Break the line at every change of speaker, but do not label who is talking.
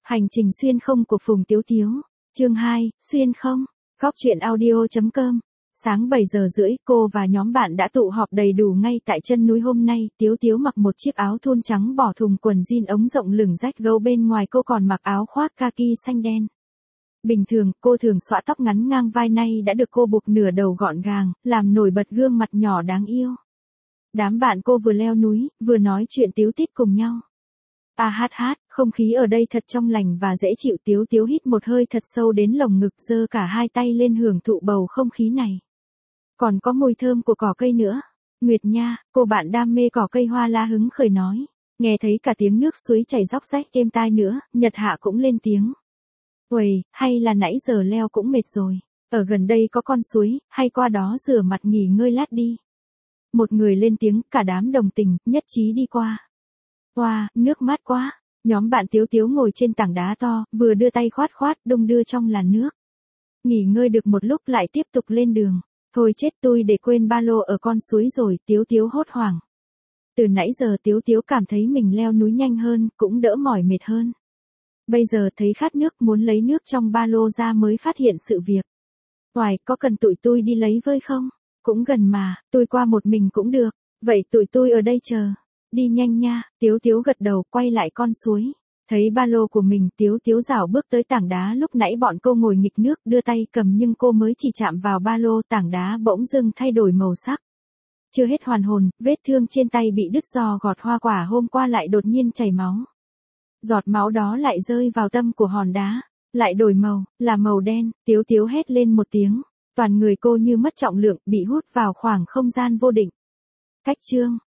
Hành trình xuyên không của Phùng Tiếu Tiếu. Chương 2, xuyên không. Góc truyện audio.com. Sáng 7 giờ rưỡi, cô và nhóm bạn đã tụ họp đầy đủ ngay tại chân núi hôm nay. Tiếu Tiếu mặc một chiếc áo thun trắng bỏ thùng quần jean ống rộng lửng rách gấu, bên ngoài cô còn mặc áo khoác kaki xanh đen. Bình thường, cô thường xõa tóc ngắn ngang vai, nay đã được cô buộc nửa đầu gọn gàng, làm nổi bật gương mặt nhỏ đáng yêu. Đám bạn cô vừa leo núi, vừa nói chuyện tíu tít cùng nhau. Không khí ở đây thật trong lành và dễ chịu. Tiếu Tiếu hít một hơi thật sâu đến lồng ngực, giơ cả hai tay lên hưởng thụ bầu không khí này. Còn có mùi thơm của cỏ cây nữa. Nguyệt nha, cô bạn đam mê cỏ cây hoa la hứng khởi nói. Nghe thấy cả tiếng nước suối chảy róc rách êm tai nữa, Nhật Hạ cũng lên tiếng. Uầy, hay là nãy giờ leo cũng mệt rồi. Ở gần đây có con suối, hay qua đó rửa mặt nghỉ ngơi lát đi. Một người lên tiếng, cả đám đồng tình, nhất trí đi qua. Wow, nước mát quá. Nhóm bạn Tiếu Tiếu ngồi trên tảng đá to, vừa đưa tay khoát khoát, đung đưa trong làn nước. Nghỉ ngơi được một lúc lại tiếp tục lên đường. Thôi chết, tôi để quên ba lô ở con suối rồi. Tiếu Tiếu hốt hoảng. Từ nãy giờ Tiếu Tiếu cảm thấy mình leo núi nhanh hơn, cũng đỡ mỏi mệt hơn. Bây giờ thấy khát nước, muốn lấy nước trong ba lô ra mới phát hiện sự việc. Hoài, có cần tụi tôi đi lấy với không? Cũng gần mà, tôi qua một mình cũng được. Vậy tụi tôi ở đây chờ. Đi nhanh nha. Tiếu Tiếu gật đầu, quay lại con suối. Thấy ba lô của mình, Tiếu Tiếu rảo bước tới tảng đá lúc nãy bọn cô ngồi nghịch nước, đưa tay cầm, nhưng cô mới chỉ chạm vào ba lô, tảng đá bỗng dưng thay đổi màu sắc. Chưa hết hoàn hồn, vết thương trên tay bị đứt do gọt hoa quả hôm qua lại đột nhiên chảy máu. Giọt máu đó lại rơi vào tâm của hòn đá, lại đổi màu, là màu đen. Tiếu Tiếu hét lên một tiếng, toàn người cô như mất trọng lượng, bị hút vào khoảng không gian vô định. Cách chương